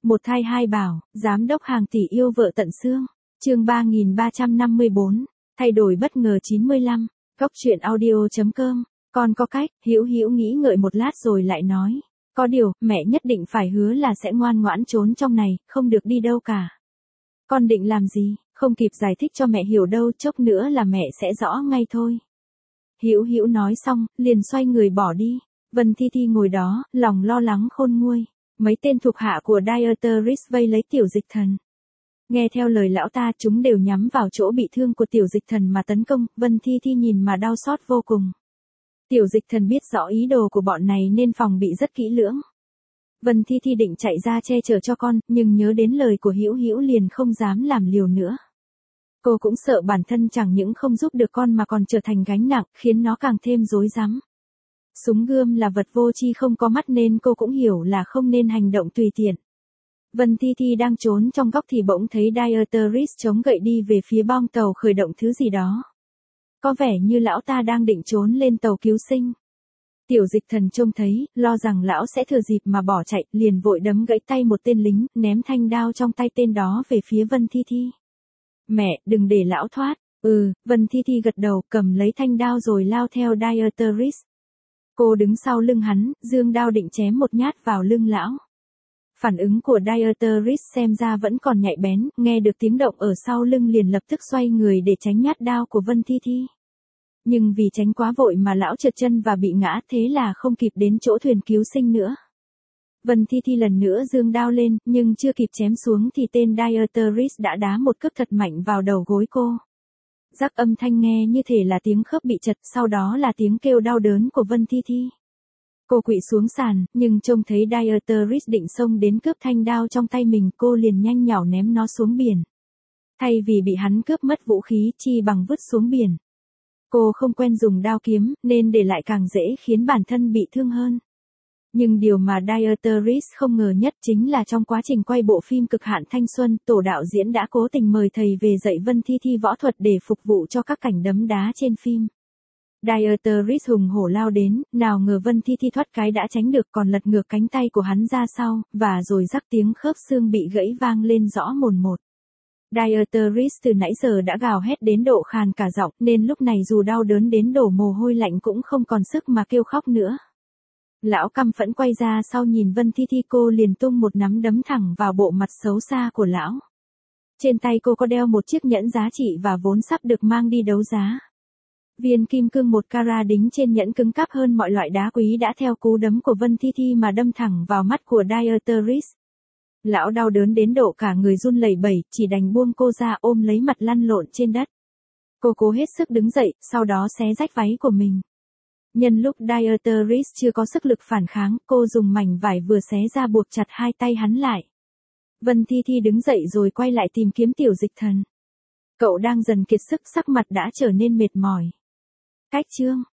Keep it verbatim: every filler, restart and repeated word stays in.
Một thai hai bảo, giám đốc hàng tỷ yêu vợ tận xương. Chương ba nghìn ba trăm năm mươi bốn, thay đổi bất ngờ chín mươi lăm. Góc truyện audio chấm com. Con có cách, Hữu Hữu nghĩ ngợi một lát rồi lại nói, có điều, mẹ nhất định phải hứa là sẽ ngoan ngoãn trốn trong này, không được đi đâu cả. Con định làm gì? Không kịp giải thích cho mẹ hiểu đâu, chốc nữa là mẹ sẽ rõ ngay thôi. Hữu Hữu nói xong, liền xoay người bỏ đi. Vân Thi Thi ngồi đó, lòng lo lắng khôn nguôi. Mấy tên thuộc hạ của Diateris vây lấy Tiểu Dịch Thần. Nghe theo lời lão ta, chúng đều nhắm vào chỗ bị thương của Tiểu Dịch Thần mà tấn công. Vân Thi Thi nhìn mà đau xót vô cùng. Tiểu Dịch Thần biết rõ ý đồ của bọn này nên phòng bị rất kỹ lưỡng. Vân Thi Thi định chạy ra che chở cho con, nhưng nhớ đến lời của Hữu Hữu liền không dám làm liều nữa. Cô cũng sợ bản thân chẳng những không giúp được con mà còn trở thành gánh nặng, khiến nó càng thêm rối rắm. Súng gươm là vật vô tri không có mắt nên cô cũng hiểu là không nên hành động tùy tiện. Vân Thi Thi đang trốn trong góc thì bỗng thấy Diateris chống gậy đi về phía bong tàu khởi động thứ gì đó. Có vẻ như lão ta đang định trốn lên tàu cứu sinh. Tiểu Dịch Thần trông thấy, lo rằng lão sẽ thừa dịp mà bỏ chạy, liền vội đấm gãy tay một tên lính, ném thanh đao trong tay tên đó về phía Vân Thi Thi. Mẹ, đừng để lão thoát. Ừ, Vân Thi Thi gật đầu, cầm lấy thanh đao rồi lao theo Diateris. Cô đứng sau lưng hắn, giương đao định chém một nhát vào lưng lão. Phản ứng của Diateris xem ra vẫn còn nhạy bén, nghe được tiếng động ở sau lưng liền lập tức xoay người để tránh nhát đao của Vân Thi Thi. Nhưng vì tránh quá vội mà lão trượt chân và bị ngã, thế là không kịp đến chỗ thuyền cứu sinh nữa. Vân Thi Thi lần nữa giương đao lên, nhưng chưa kịp chém xuống thì tên Diateris đã đá một cước thật mạnh vào đầu gối cô. Rắc âm thanh nghe như thể là tiếng khớp bị chật, sau đó là tiếng kêu đau đớn của Vân Thi Thi. Cô quỵ xuống sàn, nhưng trông thấy Diateris định xông đến cướp thanh đao trong tay mình, cô liền nhanh nhảu ném nó xuống biển. Thay vì bị hắn cướp mất vũ khí, chi bằng vứt xuống biển. Cô không quen dùng đao kiếm, nên để lại càng dễ khiến bản thân bị thương hơn. Nhưng điều mà Diateris không ngờ nhất chính là trong quá trình quay bộ phim Cực hạn thanh xuân, tổ đạo diễn đã cố tình mời thầy về dạy Vân Thi Thi võ thuật để phục vụ cho các cảnh đấm đá trên phim. Diateris hùng hổ lao đến, nào ngờ Vân Thi Thi thoát cái đã tránh được, còn lật ngược cánh tay của hắn ra sau, và rồi rắc tiếng khớp xương bị gãy vang lên rõ mồn một. Diateris từ nãy giờ đã gào hét đến độ khàn cả giọng, nên lúc này dù đau đớn đến đổ mồ hôi lạnh cũng không còn sức mà kêu khóc nữa. Lão căm phẫn quay ra sau nhìn Vân Thi Thi, cô liền tung một nắm đấm thẳng vào bộ mặt xấu xa của lão. Trên tay cô có đeo một chiếc nhẫn giá trị và vốn sắp được mang đi đấu giá. Viên kim cương một carat đính trên nhẫn cứng cáp hơn mọi loại đá quý đã theo cú đấm của Vân Thi Thi mà đâm thẳng vào mắt của Diateris. Lão đau đớn đến độ cả người run lẩy bẩy, chỉ đành buông cô ra ôm lấy mặt lăn lộn trên đất. Cô cố hết sức đứng dậy, sau đó xé rách váy của mình. Nhân lúc Diateris chưa có sức lực phản kháng, cô dùng mảnh vải vừa xé ra buộc chặt hai tay hắn lại. Vân Thi Thi đứng dậy rồi quay lại tìm kiếm Tiểu Dịch Thần. Cậu đang dần kiệt sức, sắc mặt đã trở nên mệt mỏi. Cách chương